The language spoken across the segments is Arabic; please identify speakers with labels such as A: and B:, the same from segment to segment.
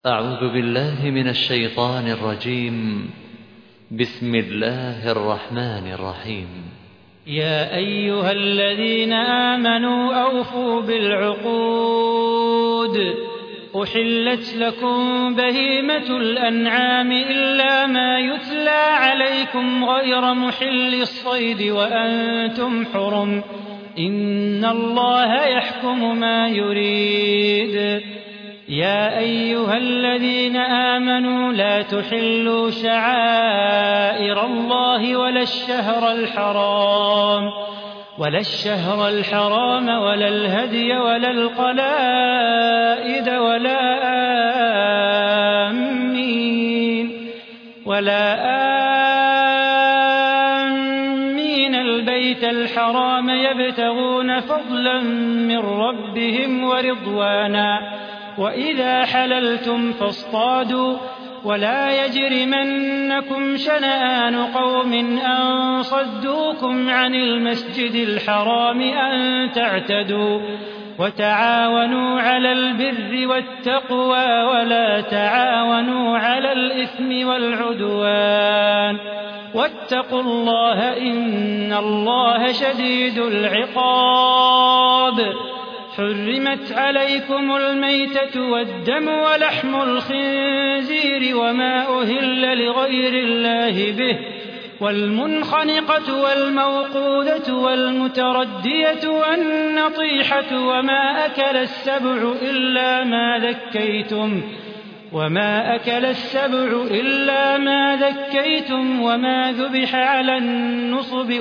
A: أعوذ بالله من الشيطان الرجيم. بسم الله الرحمن الرحيم.
B: يا أيها الذين آمنوا أوفوا بالعقود. أحلت لكم بهيمة الأنعام إلا ما يتلى عليكم غير محل الصيد وأنتم حرم. إن الله يحكم ما يريد. يا أيها الذين آمنوا لا تحلوا شعائر الله ولا الشهر الحرام ولا الهدي ولا القلائد ولا آمين البيت الحرام يبتغون فضلا من ربهم ورضوانا. وإذا حللتم فاصطادوا ولا يجرمنكم شنآن قوم أن صدوكم عن المسجد الحرام أن تعتدوا. وتعاونوا على البر والتقوى ولا تعاونوا على الإثم والعدوان. واتقوا الله إن الله شديد العقاب. حرمت عليكم الميتة والدم ولحم الخنزير وما أهل لغير الله به والمنخنقة والموقوذة والمتردية والنطيحة وما أكل السبع إلا ما ذكيتم وما ذبح على النصب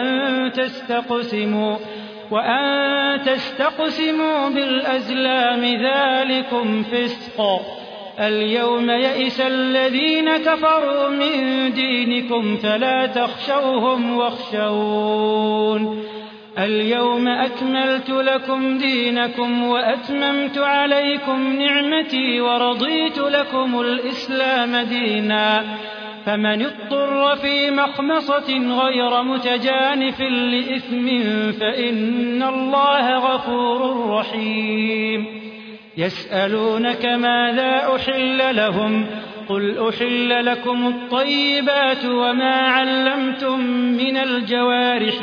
B: وأن تستقسموا بالأزلام ذلكم فسق. اليوم يئس الذين كفروا من دينكم فلا تخشوهم واخشون. اليوم أكملت لكم دينكم وأتممت عليكم نعمتي ورضيت لكم الإسلام دينا. فمن اضطر في مخمصة غير متجانف لإثم فإن الله غفور رحيم. يسألونك ماذا أحل لهم قل أحل لكم الطيبات وما علمتم من الجوارح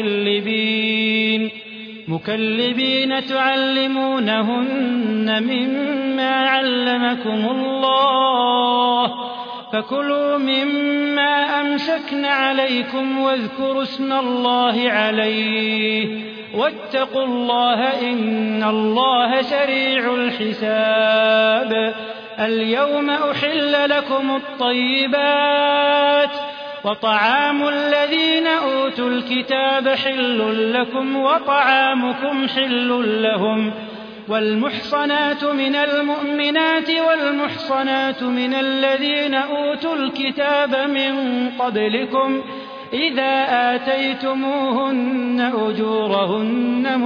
B: مكلبين تعلمونهن مما علمكم الله. فكلوا مما أمسكن عليكم واذكروا اسم الله عليه واتقوا الله إن الله سريع الحساب. اليوم أحل لكم الطيبات وطعام الذين أوتوا الكتاب حل لكم وطعامكم حل لهم. والمحصنات من المؤمنات والمحصنات من الذين أوتوا الكتاب من قبلكم إذا آتيتموهن أجورهن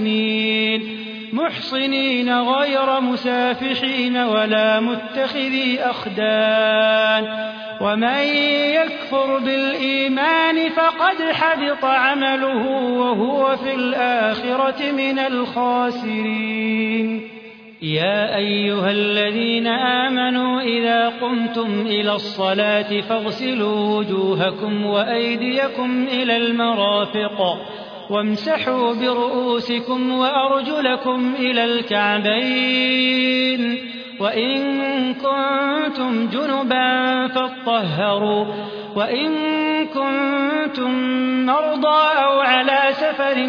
B: محصنين غير مسافحين ولا متخذي أخدان. ومن يكفر بالإيمان فقد حبط عمله وهو في الآخرة من الخاسرين. يا أيها الذين آمنوا إذا قمتم إلى الصلاة فاغسلوا وجوهكم وأيديكم إلى المرافق وامسحوا برؤوسكم وأرجلكم إلى الكعبين. وإن كنتم جنبا فاطهروا وإن كنتم مرضى أو على سفر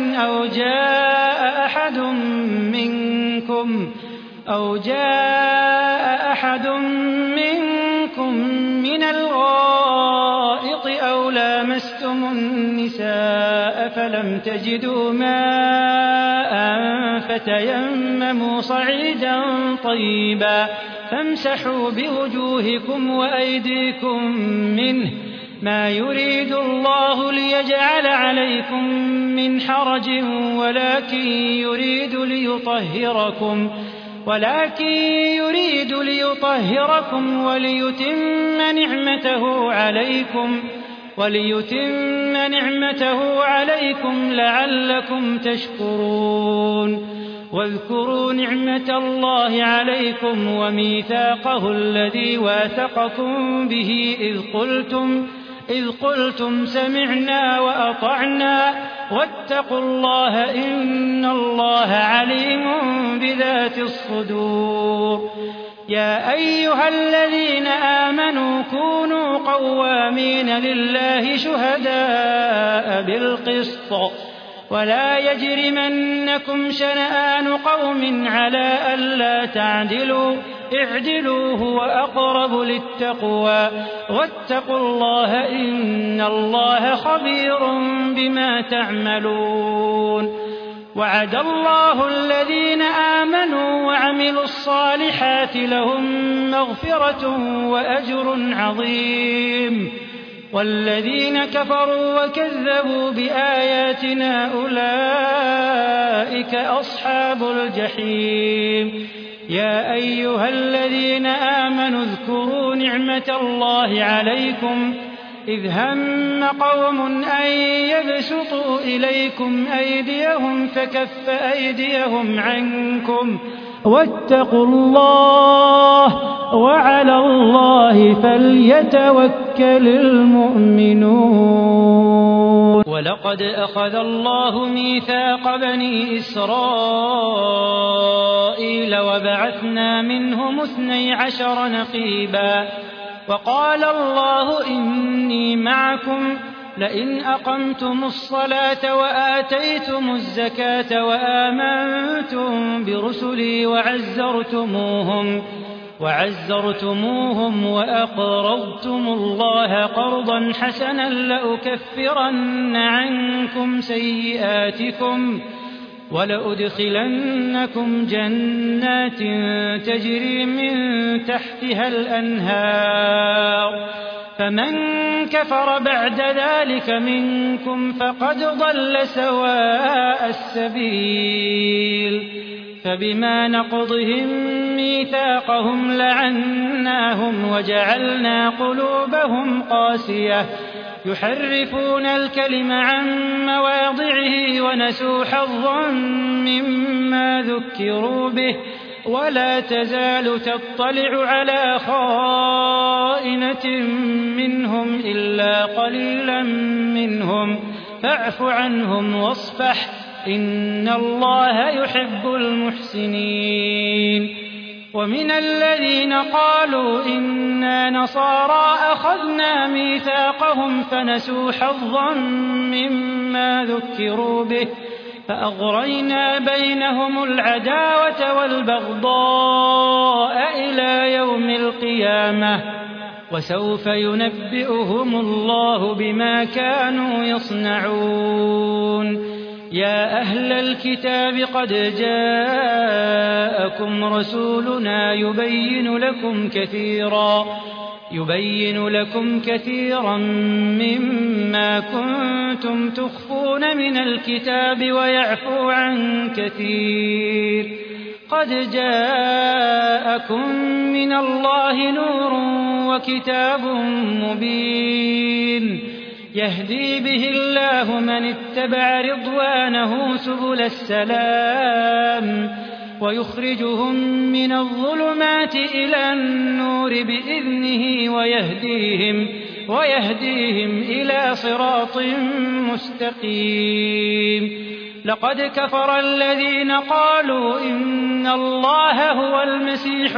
B: أو جاء أحد منكم من الغائط أو لامستم النساء فلم تجدوا ماء فتيمموا صعيدا طيبا فامسحوا بوجوهكم وأيديكم منه ما يريد الله ليجعل عليكم من حرج ولكن يريد ليطهركم وليتم نعمته عليكم لعلكم تشكرون. واذكروا نعمة الله عليكم وميثاقه الذي واثقكم به إذ قلتم سمعنا وأطعنا واتقوا الله إن الله عليم بذات الصدور. يا أيها الذين آمنوا كونوا قوامين لله شهداء بالقسط ولا يجرمنكم شنآن قوم على ألا تعدلوا اعدلوا هو أقرب للتقوى واتقوا الله إن الله خبير بما تعملون. وعد الله الذين آمنوا وعملوا الصالحات لهم مغفرة وأجر عظيم والذين كفروا وكذبوا بآياتنا أولئك أصحاب الجحيم. يا أيها الذين آمنوا اذكروا نعمة الله عليكم إذ هم قوم أن يبسطوا إليكم أيديهم فكف أيديهم عنكم واتقوا الله وعلى الله فليتوكل المؤمنون. ولقد أخذ الله ميثاق بني إسرائيل وبعثنا منهم 12 نقيبا وقال الله إني معكم لئن أقمتم الصلاة وآتيتم الزكاة وآمنتم برسلي وعزرتموهم وأقرضتم الله قرضا حسنا لأكفرن عنكم سيئاتكم ولأدخلنكم جنات تجري من تحتها الأنهار فمن كفر بعد ذلك منكم فقد ضل سواء السبيل. فبما نقضهم ميثاقهم لعناهم وجعلنا قلوبهم قاسية يحرفون الكلم عن مواضعه ونسوا حظا مما ذكروا به ولا تزال تطلع على خائنة منهم إلا قليلا منهم فاعف عنهم واصفح إن الله يحب المحسنين. ومن الذين قالوا إنا نصارى أخذنا ميثاقهم فنسوا حظا مما ذكروا به فأغرينا بينهم العداوة والبغضاء إلى يوم القيامة وسوف ينبئهم الله بما كانوا يصنعون. يا أهل الكتاب قد جاءكم رسولنا يبين لكم كثيرا مما كنتم تخفون من الكتاب ويعفو عن كثير. قد جاءكم من الله نور وكتاب مبين يهدي به الله من اتبع رضوانه سبل السلام ويخرجهم من الظلمات إلى النور بإذنه ويهديهم إلى صراط مستقيم. لقد كفر الذين قالوا إن الله هو المسيح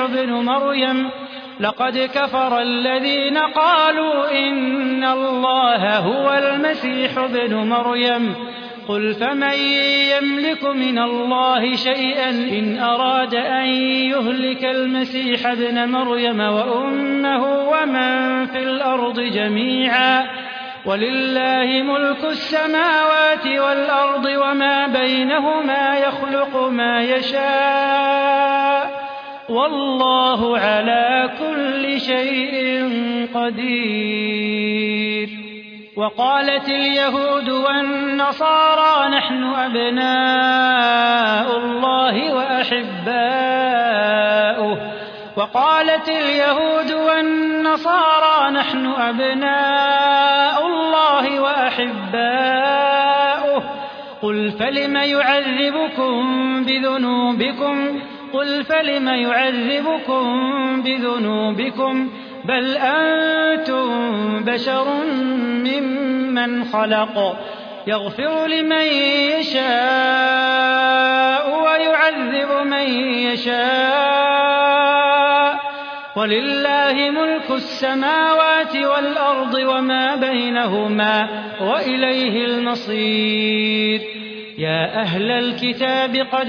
B: ابن مريم قل فمن يملك من الله شيئا إن أراد أن يهلك المسيح ابن مريم وأمه ومن في الأرض جميعا ولله ملك السماوات والأرض وما بينهما يخلق ما يشاء والله على كل شيء قدير. وقالت اليهود والنصارى نحن أبناء الله وأحباؤه قل فلم يعذبكم بذنوبكم بل أنتم بشر ممن خلق يغفر لمن يشاء ويعذب من يشاء ولله ملك السماوات والأرض وما بينهما وإليه المصير. يا أهل الكتاب قد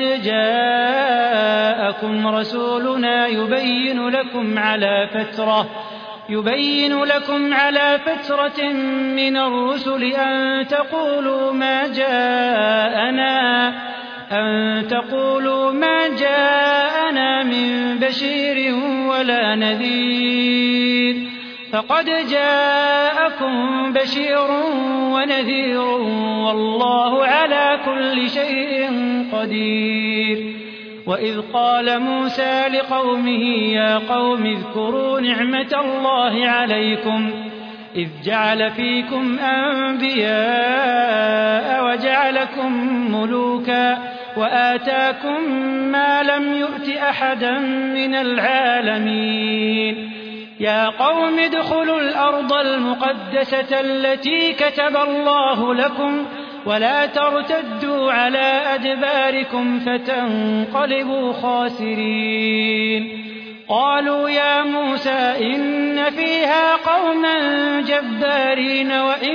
B: جاءكم رسولنا يبين لكم على فترة من الرسل أن تقولوا ما جاءنا من بشير ولا نذير فقد جاءكم بشير ونذير والله على كل شيء قدير. وإذ قال موسى لقومه يا قوم اذكروا نعمة الله عليكم إذ جعل فيكم أنبياء وجعلكم ملوكا وآتاكم ما لم يؤت أحدا من العالمين. يا قوم ادخلوا الأرض المقدسة التي كتب الله لكم ولا ترتدوا على أدباركم فتنقلبوا خاسرين. قالوا يا موسى إن فيها قوما جبارين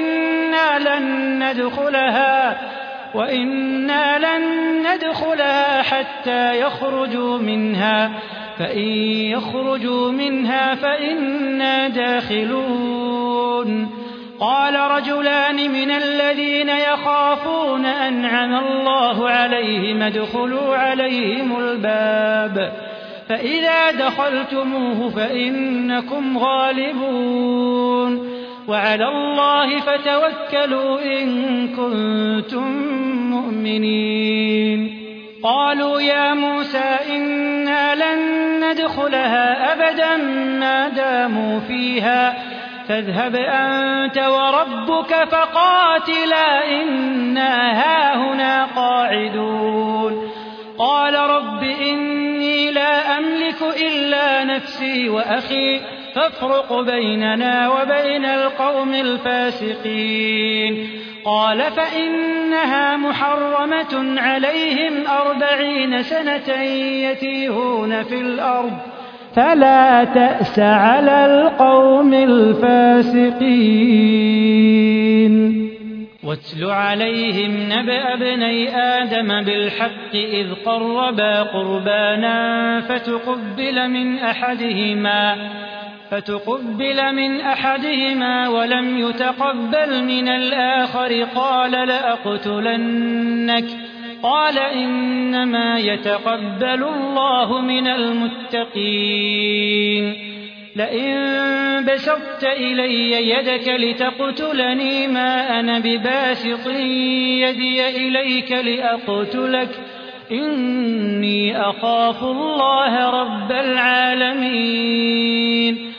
B: وإنا لن ندخلها حتى يخرجوا منها فإن يخرجوا منها فإنا داخلون. قال رجلان من الذين يخافون أنعم الله عليهم ادخلوا عليهم الباب فإذا دخلتموه فإنكم غالبون وعلى الله فتوكلوا إن كنتم مؤمنين. قالوا يا موسى إنا لن ندخلها أبدا ما داموا فيها فاذهب أنت وربك فقاتلا إنا هاهنا قاعدون. قال رب إني لا أملك إلا نفسي وأخي فافرق بيننا وبين القوم الفاسقين. قال فإنها محرمة عليهم 40 سنة يتيهون في الأرض فلا تأس على القوم الفاسقين. واتل عليهم نبأ ابني آدم بالحق إذ قربا قربانا فتقبل من أحدهما ولم يتقبل من الآخر قال لأقتلنك قال إنما يتقبل الله من المتقين. لئن بسطت إلي يدك لتقتلني ما أنا بباسط يدي إليك لأقتلك إني أخاف الله رب العالمين.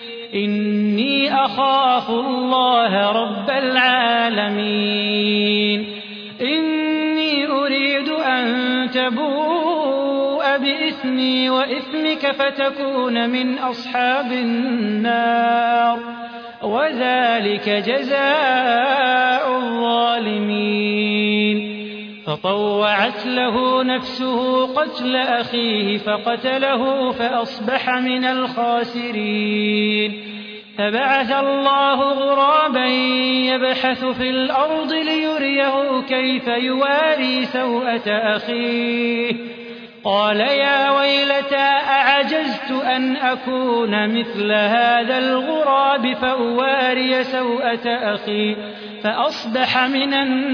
B: إني أريد أن تبوء بإثمي وإثمك فتكون من أصحاب النار وذلك جزاء الظالمين. فطوعت له نفسه قتل أخيه فقتله فأصبح من الخاسرين. فبعث الله غرابا يبحث في الأرض ليريه كيف يواري سوءة أخيه قال يا ويلتى أعجزت أن أكون مثل هذا الغراب فأواري سوءة أخي فأصبح من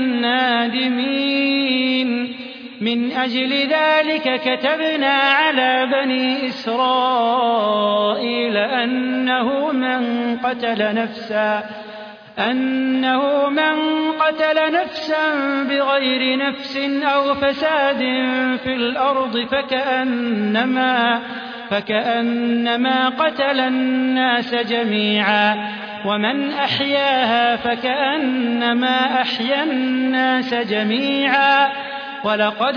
B: النادمين. من أجل ذلك كتبنا على بني إسرائيل أنه من قتل نفسا بغير نفس أو فساد في الأرض فكأنما قتل الناس جميعا ومن أحياها فكأنما أحيا الناس جميعا ولقد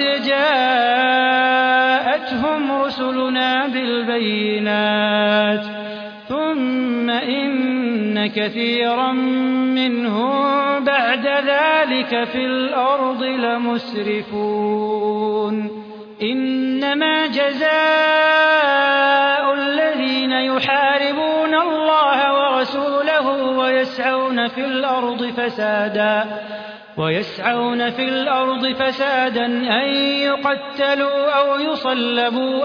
B: جاءتهم رسلنا بالبينات ثم إن كثيرا منهم بعد ذلك في الأرض لمسرفون إنما جزاء الذين يحاربون الله ورسوله ويسعون في الأرض فسادا أن يقتلوا أو يصلبوا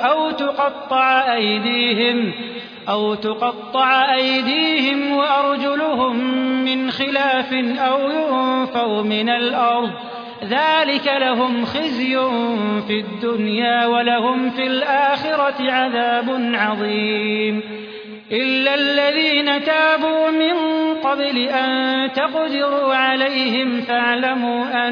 B: أو تقطع أيديهم وأرجلهم من خلاف أو ينفوا من الأرض ذلك لهم خزي في الدنيا ولهم في الآخرة عذاب عظيم إلا الذين تابوا من قبل أن تقدروا عليهم فاعلموا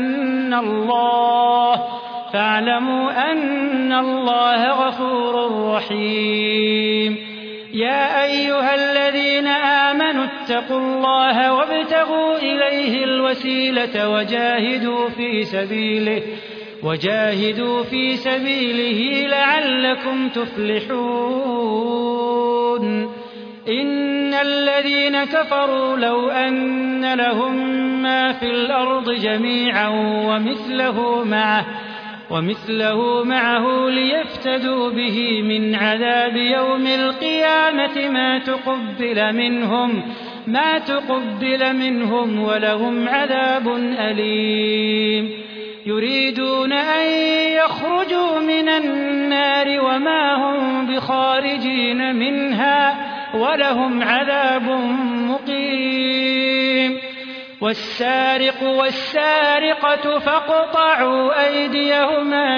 B: أن الله غفور رحيم يا أيها الذين آمنوا اتقوا الله وابتغوا إليه الوسيلة وجاهدوا في سبيله لعلكم تفلحون إن الذين كفروا لو أن لهم ما في الأرض جميعا ومثله معه ليفتدوا به من عذاب يوم القيامة ما تقبل منهم ولهم عذاب أليم يريدون أن يخرجوا من النار وما هم بخارجين منها ولهم عذاب مقيم والسارق والسارقة فاقطعوا أيديهما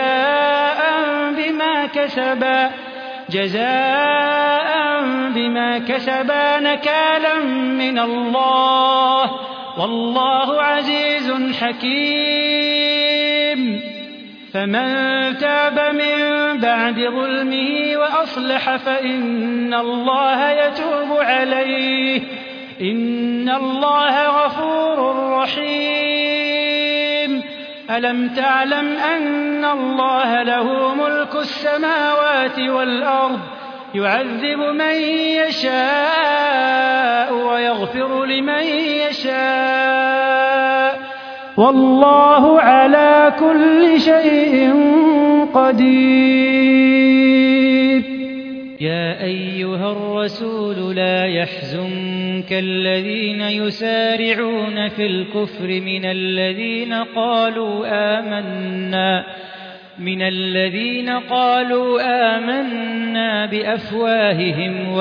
B: جزاء بما كسبا نكالا من الله والله عزيز حكيم فمن تاب من بعد ظلمه وأصلح فإن الله يتوب عليه إن الله غفور رحيم ألم تعلم أن الله له ملك السماوات والأرض يعذب من يشاء ويغفر لمن يشاء والله على كل شيء قدير يا أيها الرسول لا يحزنك الذين يسارعون في الكفر من الذين قالوا آمنا بأفواههم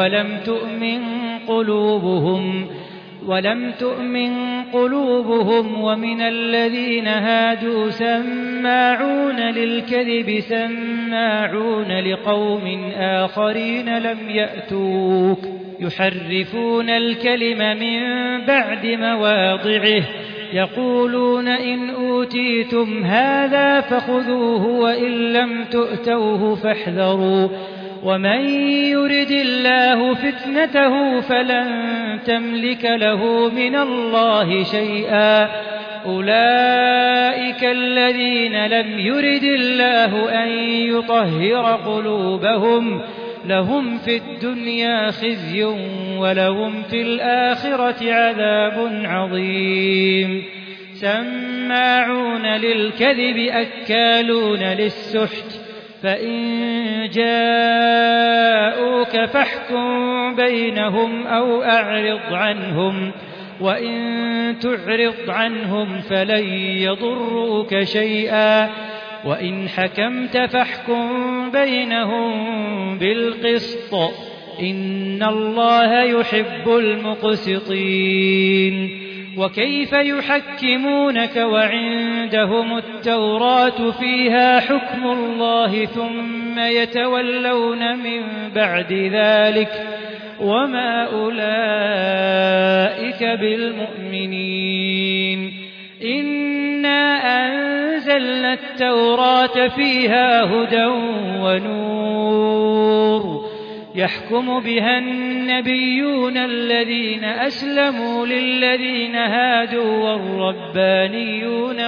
B: ولم تؤمن قلوبهم ومن الذين هادوا سماعون للكذب سماعون لقوم آخرين لم يأتوك يحرفون الكلم من بعد مواضعه يقولون إن أوتيتم هذا فخذوه وإن لم تؤتوه فاحذروا ومن يرد الله فتنته فلن تملك له من الله شيئا أولئك الذين لم يرد الله أن يطهر قلوبهم لهم في الدنيا خزي ولهم في الآخرة عذاب عظيم سماعون للكذب أكالون للسحت فإن جاءوك فاحكم بينهم أو أعرض عنهم وإن تعرض عنهم فلن يضروك شيئا وإن حكمت فاحكم بينهم بالقسط إن الله يحب المقسطين وكيف يحكمونك وعندهم التوراة فيها حكم الله ثم يتولون من بعد ذلك وما أولئك بالمؤمنين إنا أنزلنا التوراة فيها هدى ونور يحكم بها النبيون الذين أسلموا للذين هادوا والربانيون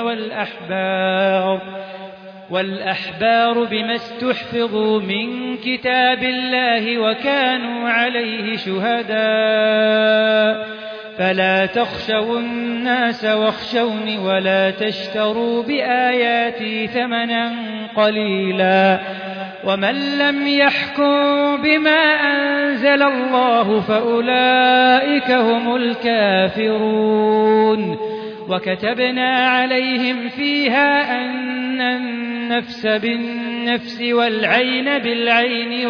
B: والأحبار بما استحفظوا من كتاب الله وكانوا عليه شهداء فلا تخشوا الناس واخشوني ولا تشتروا بآياتي ثمنا قليلا ومن لم يحكم بما أنزل الله فأولئك هم الكافرون وكتبنا عليهم فيها أن النفس بالنفس والعين بالعين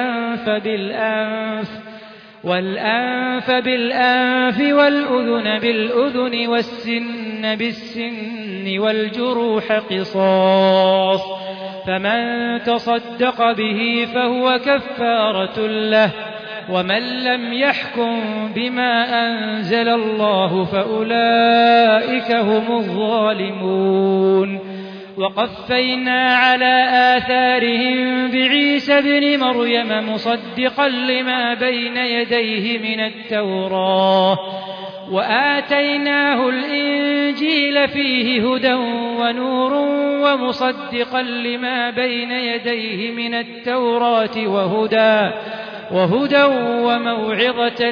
B: والأنف بالأنف والأذن بالأذن والسن بالسن والجروح قصاص فمن تصدق به فهو كفارة له ومن لم يحكم بما أنزل الله فأولئك هم الظالمون وقفينا على آثارهم بعيسى ابن مريم مصدقا لما بين يديه من التوراة وآتيناه الإنجيل فيه هدى ونور ومصدقا لما بين يديه من التوراة وهدى وموعظة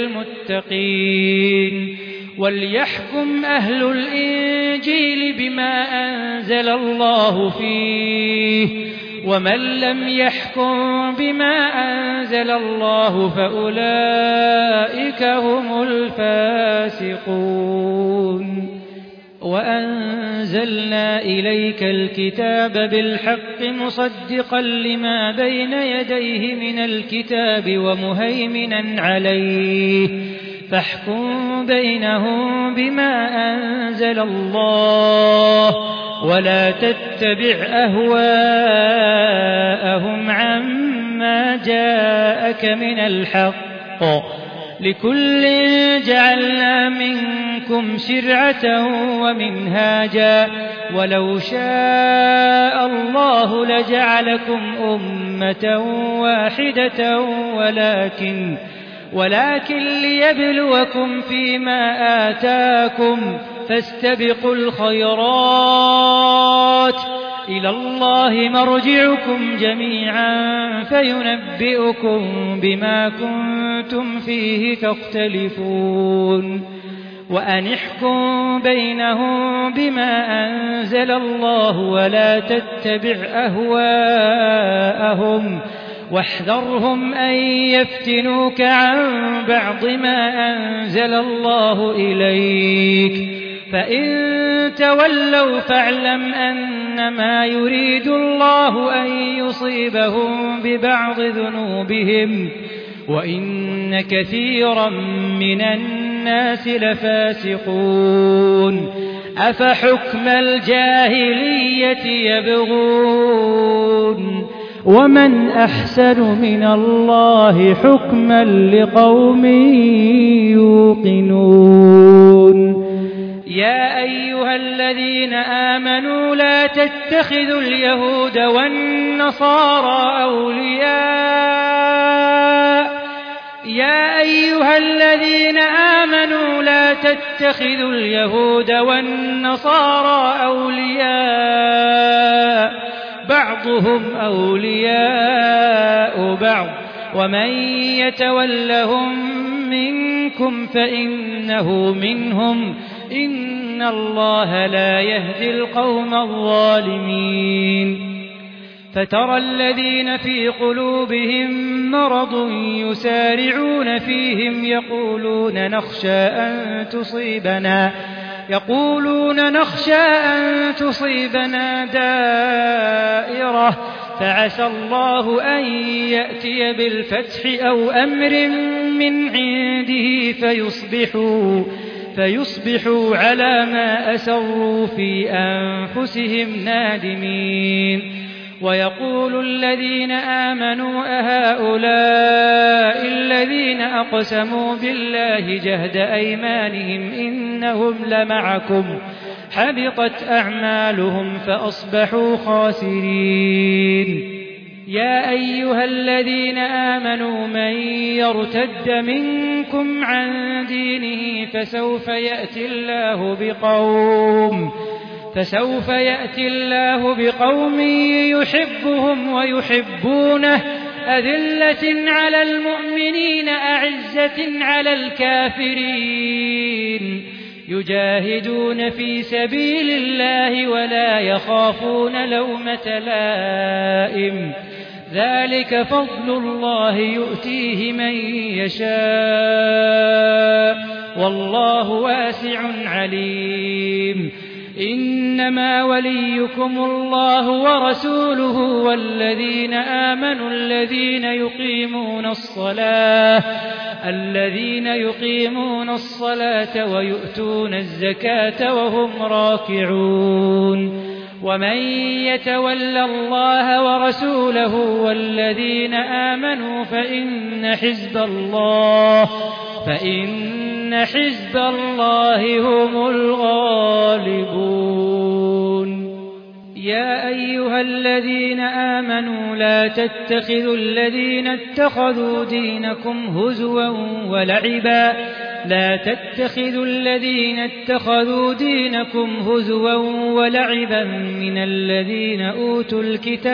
B: للمتقين وليحكم أهل الإنجيل بما أنزل الله فيه ومن لم يحكم بما أنزل الله فأولئك هم الفاسقون وأنزلنا إليك الكتاب بالحق مصدقا لما بين يديه من الكتاب ومهيمنا عليه فاحكم بينهم بما أنزل الله ولا تتبع أهواءهم عما جاءك من الحق لكل جعلنا منكم شرعة ومنهاجا ولو شاء الله لجعلكم أمة واحدة ولكن ليبلوكم فيما آتاكم فاستبقوا الخيرات إلى الله مرجعكم جميعا فينبئكم بما كنتم فيه تختلفون وأن احكم بينهم بما أنزل الله ولا تتبع أهواءهم واحذرهم أن يفتنوك عن بعض ما أنزل الله إليك فإن تولوا فاعلم أنما يريد الله أن يصيبهم ببعض ذنوبهم وإن كثيرا من الناس لفاسقون أفحكم الجاهلية يبغون ومن أحسن من الله حكما لقوم يوقنون يا أيها الذين آمنوا لا تتخذوا اليهود والنصارى أولياء يا أيها الذين آمنوا لا تتخذوا اليهود والنصارى أولياء بعضهم أولياء بعض ومن يتولهم منكم فإنه منهم إن الله لا يهدي القوم الظالمين فترى الذين في قلوبهم مرض يسارعون فيهم يقولون نخشى أن تصيبنا دائرة فعسى الله أن يأتي بالفتح أو أمر من عنده فيصبحوا على ما أسروا في أنفسهم نادمين ويقول الذين آمنوا أهؤلاء الذين أقسموا بالله جهد أيمانهم إنهم لمعكم حبطت أعمالهم فأصبحوا خاسرين يا أيها الذين آمنوا من يرتد منكم عن دينه فسوف يأتي الله بقوم يحبهم ويحبونه أذلة على المؤمنين أعزة على الكافرين يجاهدون في سبيل الله ولا يخافون لومة لائم ذلك فضل الله يؤتيه من يشاء والله واسع عليم إنما وليكم الله ورسوله والذين آمنوا الذين يقيمون الصلاة ويؤتون الزكاة وهم راكعون ومن يتول الله ورسوله والذين آمنوا فإن حزب الله هم الغالبون يا أيها الذين آمنوا لا تتخذوا الذين اتخذوا دينكم هزوا ولعبا من الذين أوتوا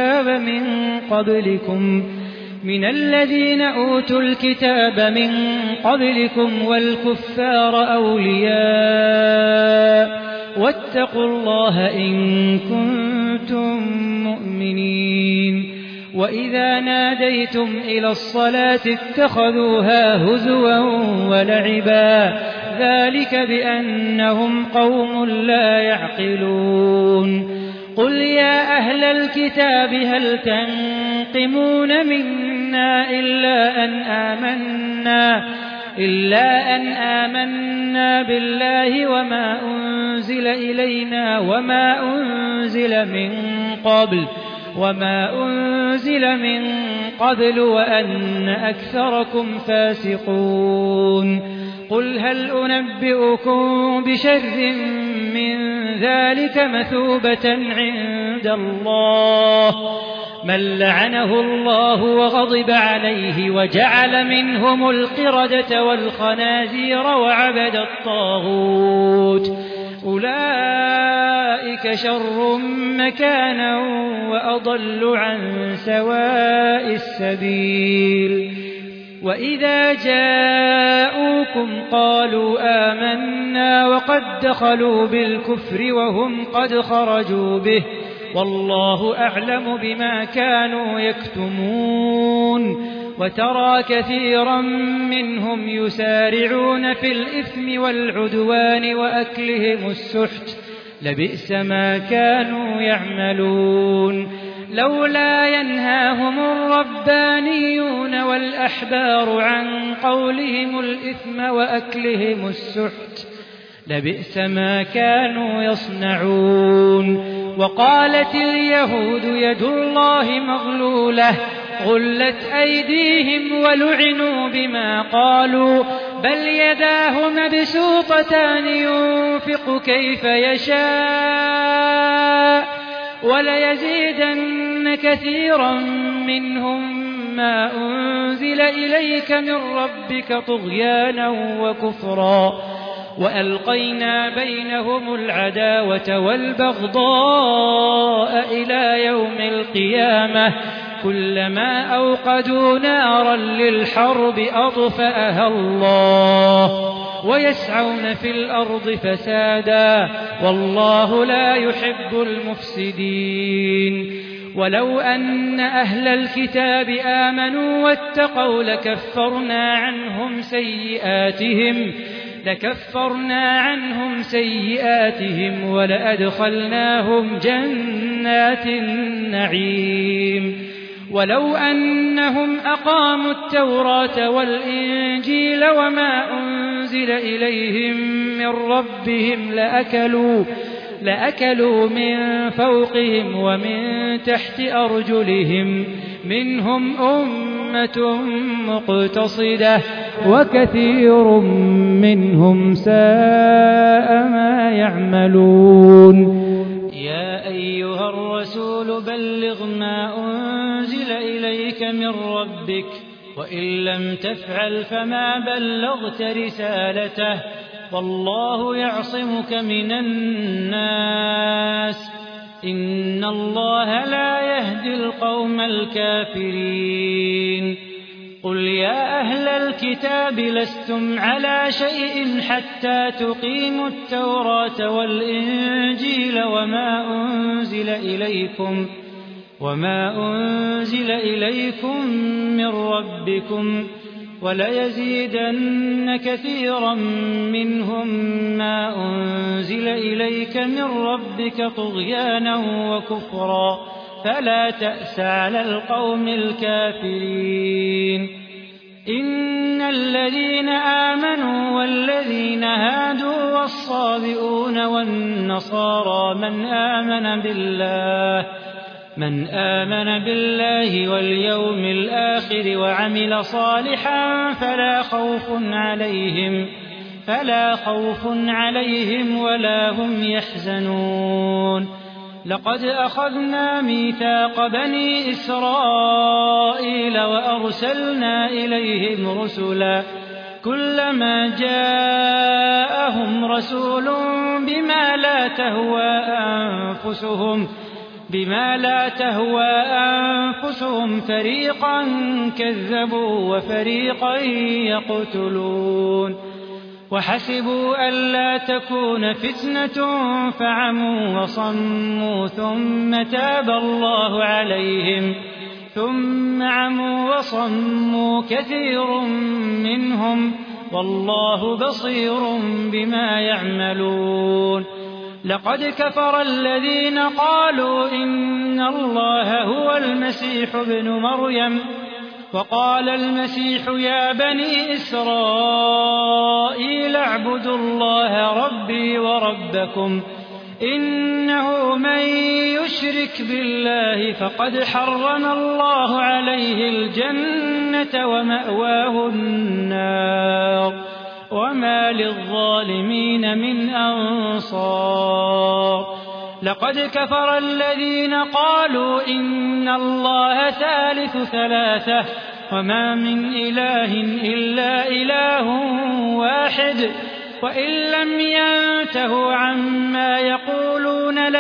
B: الكتاب من قبلكم والكفار أولياء واتقوا الله إن كنتم مؤمنين وإذا ناديتم إلى الصلاة اتخذوها هزوا ولعبا ذلك بأنهم قوم لا يعقلون قل يا أهل الكتاب هل تنقمون منا إلا أن آمنا بالله وما أنزل إلينا وما أنزل من قبل وأن أكثركم فاسقون قل هل أنبئكم بشر من ذلك مثوبة عند الله من لعنه الله وغضب عليه وجعل منهم القردة والخنازير وعبد الطاغوت أولئك شر مكانا وأضل عن سواء السبيل وإذا جاءوكم قالوا آمنا وقد دخلوا بالكفر وهم قد خرجوا به والله أعلم بما كانوا يكتمون وترى كثيرا منهم يسارعون في الإثم والعدوان وأكلهم السحت لبئس ما كانوا يعملون لولا ينهاهم الربانيون والأحبار عن قولهم الإثم وأكلهم السحت لبئس ما كانوا يصنعون وقالت اليهود يد الله مغلولة غلت أيديهم ولعنوا بما قالوا بل يداه مبسوطتان ينفق كيف يشاء وليزيدن كثيرا منهم ما أنزل إليك من ربك طغيانا وكفرا وألقينا بينهم العداوة والبغضاء إلى يوم القيامة كلما أوقدوا نارا للحرب أطفأها الله ويسعون في الأرض فسادا والله لا يحب المفسدين ولو أن أهل الكتاب آمنوا واتقوا لكفرنا عنهم سيئاتهم ولأدخلناهم جنات النعيم ولو أنهم أقاموا التوراة والإنجيل وما أنزل إليهم من ربهم لأكلوا من فوقهم ومن تحت أرجلهم منهم أمة مقتصدة وكثير منهم ساء ما يعملون يا أيها الرسول بلغ ما أنزل من ربك وإن لم تفعل فما بلغت رسالته والله يعصمك من الناس إن الله لا يهدي القوم الكافرين قل يا أهل الكتاب لستم على شيء حتى تقيموا التوراة والإنجيل وما أنزل إليكم من ربكم وليزيدن كثيرا منهم ما أنزل إليك من ربك طغيانا وكفرا فلا تأس على القوم الكافرين إن الذين آمنوا والذين هادوا والصابئون والنصارى من آمن بالله واليوم الآخر وعمل صالحا فلا خوف عليهم ولا هم يحزنون لقد أخذنا ميثاق بني إسرائيل وأرسلنا إليهم رسلا كلما جاءهم رسول بما لا تهوى أنفسهم فريقا كذبوا وفريقا يقتلون وحسبوا ألا تكون فتنة فعموا وصموا ثم عموا وصموا كثير منهم والله بصير بما يعملون لقد كفر الذين قالوا إن الله هو المسيح ابن مريم وقال المسيح يا بني إسرائيل اعبدوا الله ربي وربكم إنه من يشرك بالله فقد حرم الله عليه الجنة ومأواه النار وما للظالمين من أنصار لقد كفر الذين قالوا إن الله ثالث ثلاثة وما من إله إلا إله واحد وإن لم ينتهوا عما يقولون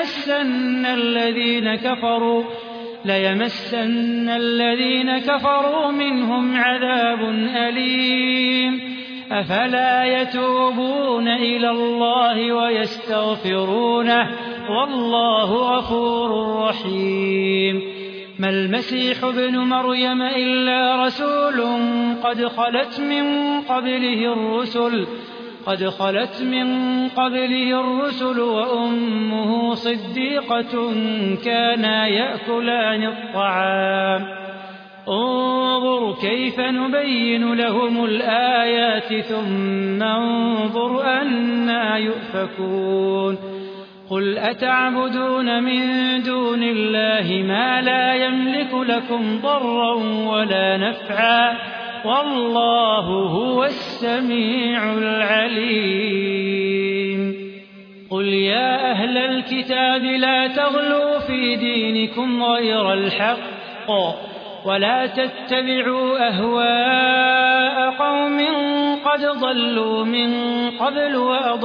B: ليمسن الذين كفروا منهم عذاب أليم أفلا يتوبون إلى الله ويستغفرونه والله غفور رحيم ما المسيح ابن مريم إلا رسول قد خلت من قبله الرسل وأمه صديقة كانا يأكلان الطعام انظر كيف نبين لهم الآيات ثم انظر أنى يؤفكون قل أتعبدون من دون الله ما لا يملك لكم ضرا ولا نفعا والله هو السميع العليم قل يا أهل الكتاب لا تغلوا في دينكم غير الحق ولا تتبعوا أهواء قوم قد ضلوا من قبل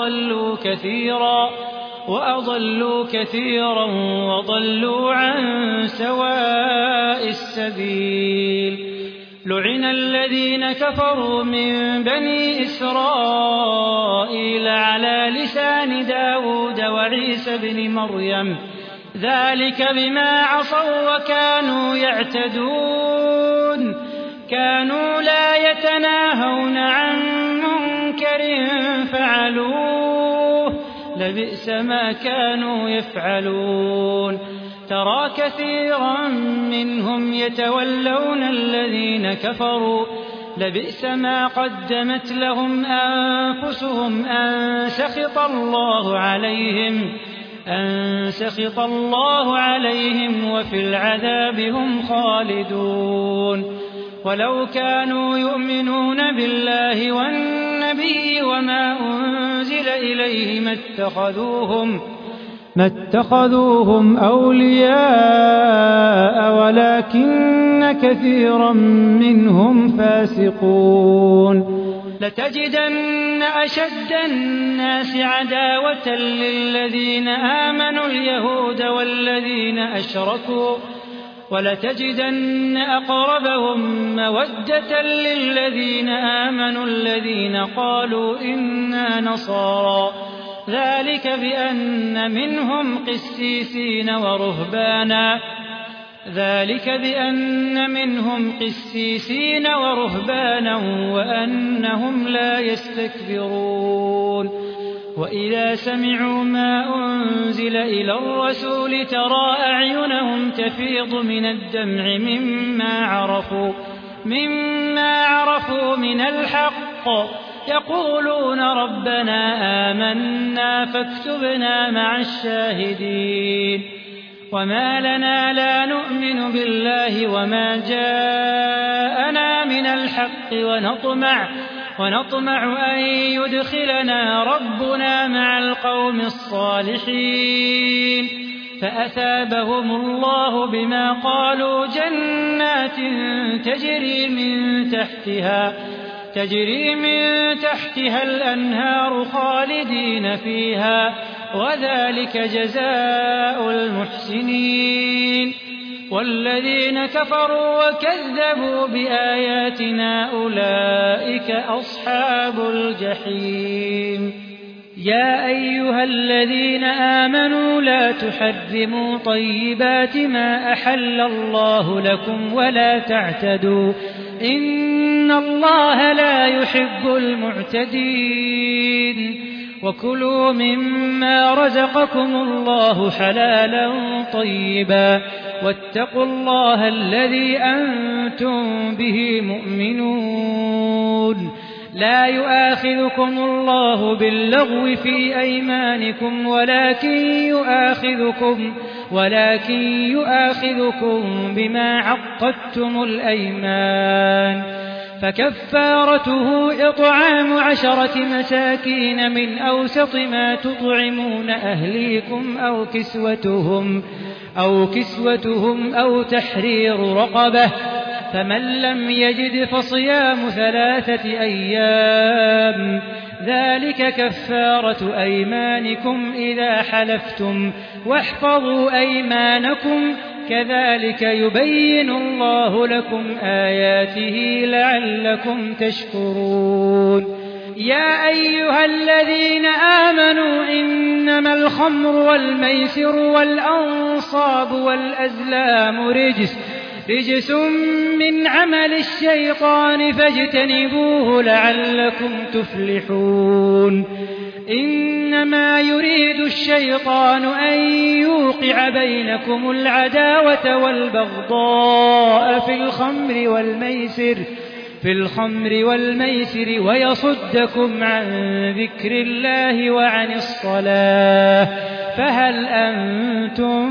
B: وأضلوا كثيرا وضلوا عن سواء السبيل لعن الذين كفروا من بني إسرائيل على لسان داود وعيسى بن مريم ذلك بما عصوا وكانوا يعتدون كانوا لا يتناهون عن منكر فعلوه لبئس ما كانوا يفعلون ترى كثيرا منهم يتولون الذين كفروا لبئس ما قدمت لهم أنفسهم أن سخط الله عليهم وفي العذاب هم خالدون ولو كانوا يؤمنون بالله والنبي وما أنزل إليه ما اتخذوهم أولياء ولكن وَإِنَّ كَثِيرًا مِّنْهُمْ فَاسِقُونَ لَتَجِدَنَّ أَشَدَّ النَّاسِ عَدَاوَةً لِّلَّذِينَ آمَنُوا الْيَهُودَ وَالَّذِينَ أَشْرَكُوا وَلَتَجِدَنَّ أَقْرَبَهُم مَّوَدَّةً لِّلَّذِينَ آمَنُوا الَّذِينَ قَالُوا إِنَّا نَصَارَىٰ ذَٰلِكَ بِأَنَّ مِنْهُمْ قِسِّيسِينَ وَرُهْبَانًا وَأَنَّهُمْ لَا يَسْتَكْبِرُونَ وَإِذَا سَمِعُوا مَا أُنزِلَ إِلَى الرَّسُولِ تَرَىٰ أَعْيُنَهُمْ تَفِيضُ مِنَ الدَّمْعِ مِمَّا عَرَفُوا مِنَ الْحَقِّ يَقُولُونَ رَبَّنَا آمَنَّا فاكتبنا مع الشاهدين وما لنا لا نؤمن بالله وما جاءنا من الحق ونطمع أن يدخلنا ربنا مع القوم الصالحين فأثابهم الله بما قالوا جنات تجري من تحتها الأنهار خالدين فيها وذلك جزاء المحسنين والذين كفروا وكذبوا بآياتنا أولئك أصحاب الجحيم يا أيها الذين آمنوا لا تحرموا طيبات ما أحل الله لكم ولا تعتدوا إن الله لا يحب المعتدين وكلوا مما رزقكم الله حلالا طيبا واتقوا الله الذي أنتم به مؤمنون لا يؤاخذكم الله باللغو في أيمانكم ولكن يؤاخذكم بما عقدتم الأيمان فكفارته إطعام 10 مساكين من أوسط ما تطعمون أهليكم أو كسوتهم أو تحرير رقبة فمن لم يجد فصيام 3 أيام ذلك كفارة أيمانكم إذا حلفتم واحفظوا أيمانكم كذلك يبين الله لكم آياته لعلكم تشكرون يا أيها الذين آمنوا إنما الخمر والميسر والأنصاب والأزلام رجس من عمل الشيطان فاجتنبوه لعلكم تفلحون إنما يريد الشيطان أن يوقع بينكم العداوة والبغضاء في الخمر والميسر ويصدكم عن ذكر الله وعن الصلاة فهل أنتم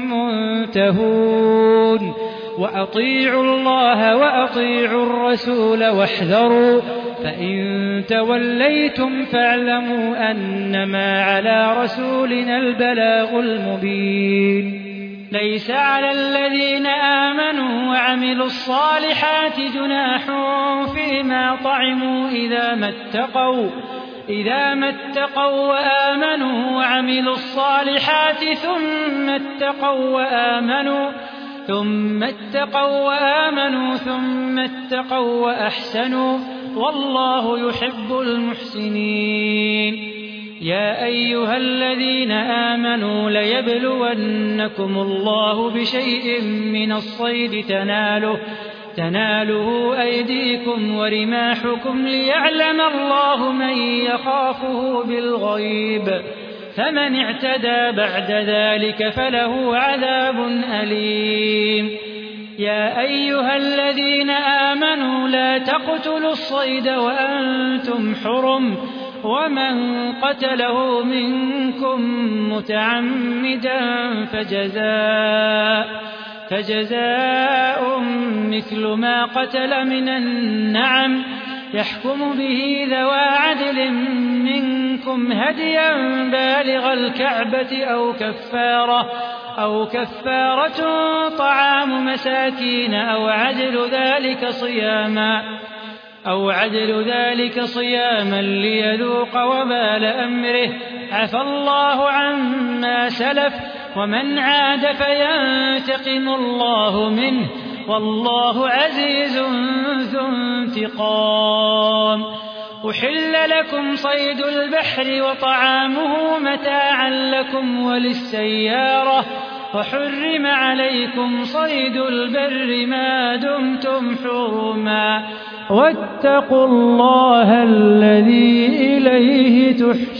B: منتهون وأطيعوا الله وأطيعوا الرسول واحذروا فإن توليتم فاعلموا أنما على رسولنا البلاغ المبين ليس على الذين آمنوا وعملوا الصالحات جناح فيما طعموا إذا ما اتقوا وآمنوا وعملوا الصالحات ثم اتقوا وأحسنوا والله يحب المحسنين يا أيها الذين آمنوا ليبلونكم الله بشيء من الصيد تناله أيديكم ورماحكم ليعلم الله من يخافه بالغيب فمن اعتدى بعد ذلك فله عذاب أليم يا أيها الذين آمنوا لا تقتلوا الصيد وأنتم حرم ومن قتله منكم متعمدا فجزاء مثل ما قتل من النعم يحكم به ذوى عدل منكم هديا بالغ الكعبة أو كفارة طعام مساكين أو عدل ذلك صياما ليذوق وبال أمره. عفى الله عما سلف ومن عاد فينتقم الله منه والله عزيز ذو انتقام. أحل لكم صيد البحر وطعامه متاعا لكم وللسيارة وحرم عليكم صيد البر ما دمتم حرما واتقوا الله الذي إليه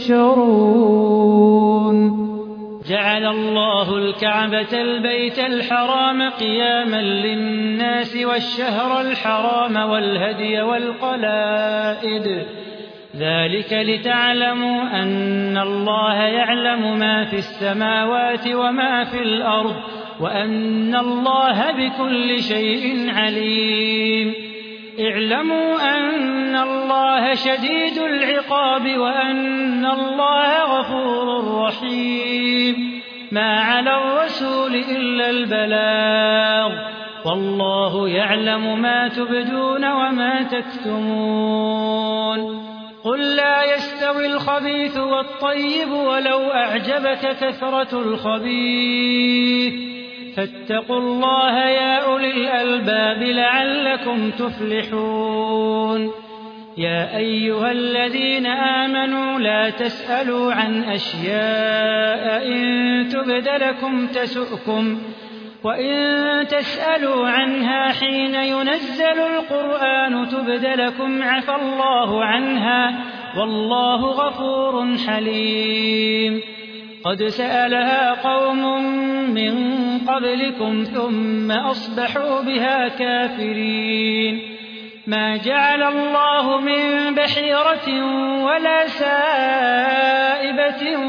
B: تحشرون. جعل الله الكعبة البيت الحرام قياما للناس والشهر الحرام والهدي والقلائد ذلك لتعلموا أن الله يعلم ما في السماوات وما في الأرض وأن الله بكل شيء عليم. اعلموا أن الله شديد العقاب وأن الله غفور رحيم. ما على الرسول إلا البلاغ والله يعلم ما تبدون وما تكتمون. قل لا يستوي الخبيث والطيب ولو أعجبك كثرة الخبيث فاتقوا الله يا أولي الألباب لعلكم تفلحون. يا أيها الذين آمنوا لا تسألوا عن أشياء إن تبد لكم تسؤكم وإن تسألوا عنها حين ينزل القرآن تبد لكم عفى الله عنها والله غفور حليم. قد سألها قوم من قبلكم ثم أصبحوا بها كافرين. ما جعل الله من بحيرة ولا سائبة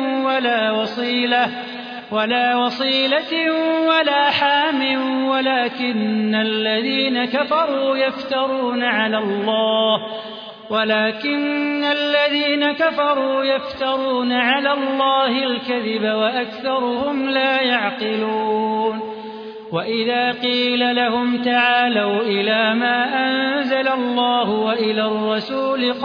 B: ولا وصيلة ولا حام ولكن الذين كفروا يفترون على الله الكذب وأكثرهم لا يعقلون. وإذا قيل لهم تعالوا إلى ما أنزل الله وإلى الرسول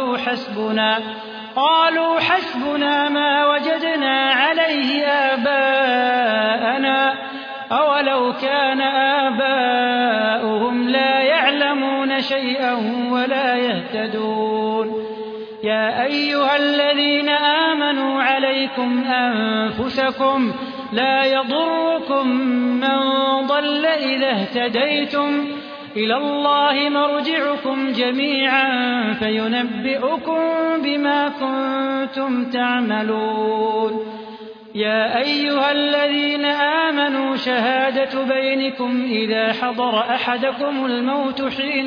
B: قالوا حسبنا ما وجدنا عليه آباءنا أولو كان آباؤهم لا يعلمون شيئا ولا يهتدون. يا أيها الذين آمنوا عليكم أنفسكم لا يضركم من ضل إذا اهتديتم إلى الله مرجعكم جميعا فينبئكم بما كنتم تعملون. يا أيها الذين آمنوا شهادة بينكم إذا حضر أحدكم الموت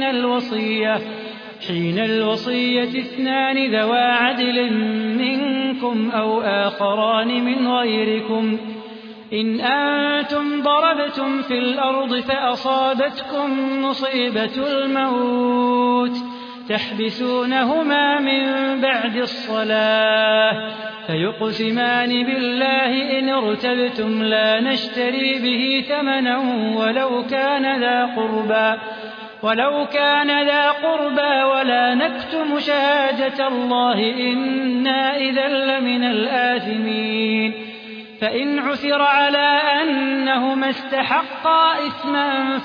B: حين الوصية 2 ذوى عدل منكم أو آخران من غيركم إن أنتم ضربتم في الأرض فأصابتكم مصيبة الموت تحبسونهما من بعد الصلاة فيقسمان بالله إن ارتبتم لا نشتري به ثمنا ولو كان ذا قربى ولا نكتم شهادة الله إنا إذا لمن الآثمين. فإن عثر على أنهما استحقا إثما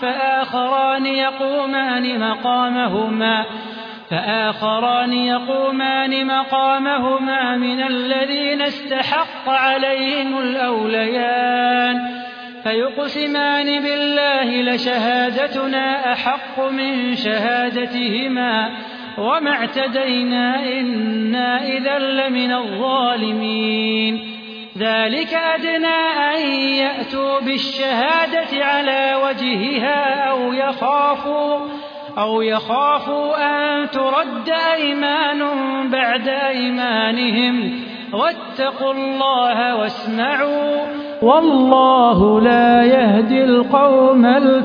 B: فآخران يقومان مقامهما من الذين استحق عليهم الأوليان فيقسمان بالله لشهادتنا أحق من شهادتهما وما اعتدينا إنا إذا لمن الظالمين. ذلك أدنى أن يأتوا بالشهادة على وجهها أو يخافوا أن ترد أيمان بعد أيمانهم واتقوا الله واسمعوا والله لا يهدي القوم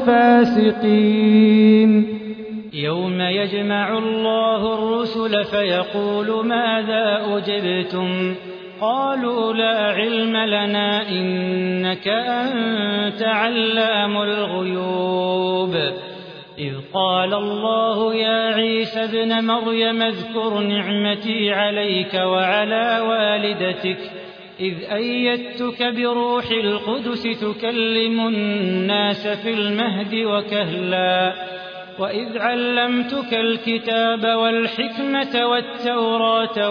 B: الفاسقين. يوم يجمع الله الرسل فيقول ماذا أجبتم قالوا لا علم لنا إنك أنت علام الغيوب إذ قال الله يا عيسى ابن مريم اذكر نعمتي عليك وعلى والدتك إذ أيدتك بروح القدس تكلم الناس في المهد وكهلا وإذ علمتك الكتاب والحكمة والتوراة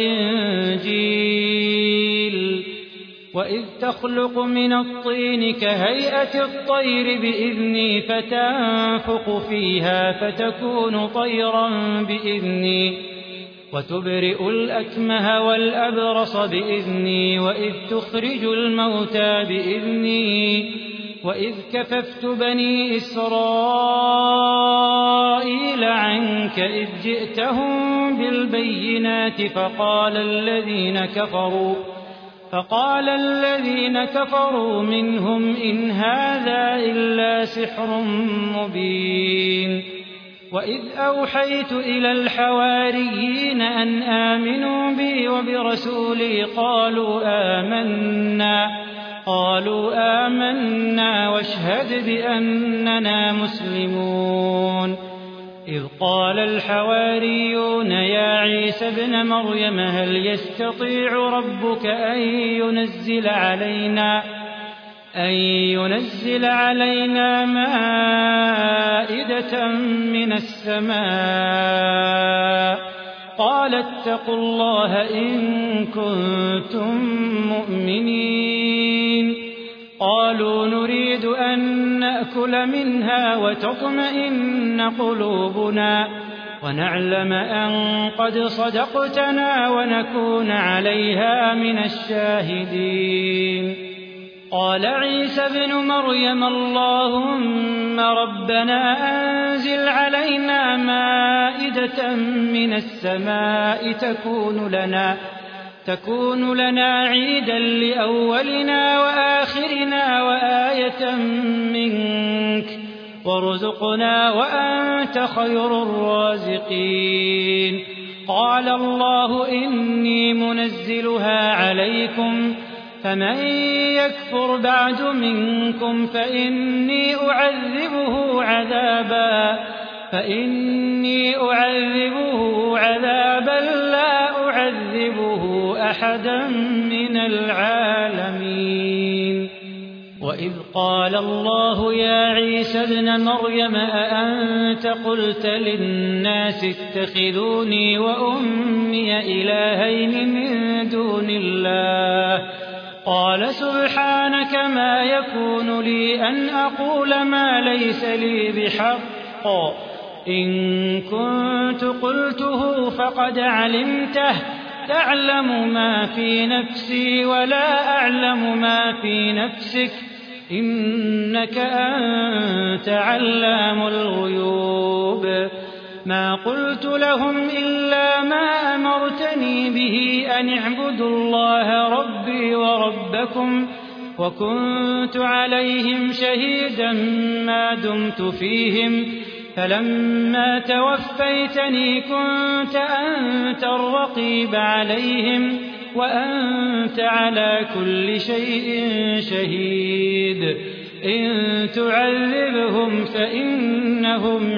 B: والإنجيل وإذ تخلق من الطين كهيئة الطير بإذني فتنفخ فيها فتكون طيرا بإذني وتبرئ الأكمه والأبرص بإذني وإذ تخرج الموتى بإذني وإذ كففت بني إسرائيل عنك إذ جئتهم بالبينات فقال الذين كفروا منهم إن هذا إلا سحر مبين وإذ أوحيت إلى الحواريين أن آمنوا بي وبرسولي قالوا آمنا واشهد بأننا مسلمون إذ قال الحواريون يا عيسى ابن مريم هل يستطيع ربك أن ينزل علينا مائدة من السماء قال اتقوا الله إن كنتم مؤمنين قالوا نريد أن نأكل منها وتطمئن قلوبنا ونعلم أن قد صدقتنا ونكون عليها من الشاهدين قال عيسى ابن مريم اللهم ربنا أنزل علينا مائدة من السماء تكون لنا عيدا لأولنا وآخرنا وآية منك وارزقنا وأنت خير الرازقين قال الله إني منزلها عليكم فمن يكفر بعد منكم فإني أعذبه عذابا لا أعذبه أحدا من العالمين وإذ قال الله يا عيسى ابن مريم أأنت قلت للناس اتخذوني وأمي إلهين من دون الله قال سبحانك ما يكون لي أن أقول ما ليس لي بحق إن كنت قلته فقد علمته تعلم ما في نفسي ولا أعلم ما في نفسك إنك أنت علام الغيوب ما قلت لهم إلا ما أمرتني به أن اعبدوا الله ربي وربكم وكنت عليهم شهيدا ما دمت فيهم فلما توفيتني كنت أنت الرقيب عليهم وأنت على كل شيء شهيد إن تعذبهم فإنهم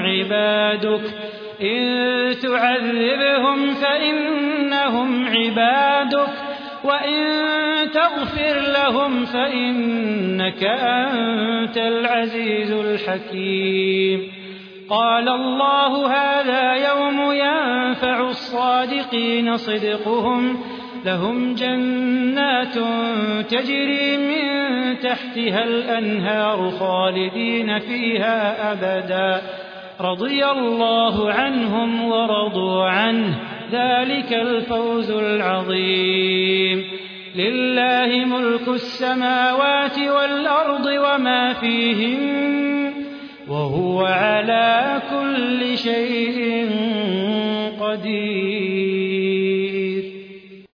B: عبادك وإن تغفر لهم فإنك أنت العزيز الحكيم قال الله هذا يوم ينفع الصادقين صدقهم لهم جنات تجري من تحتها الأنهار خالدين فيها أبدا رضي الله عنهم ورضوا عنه ذلك الفوز العظيم لله ملك السماوات والأرض وما فيهن وهو على كل شيء قدير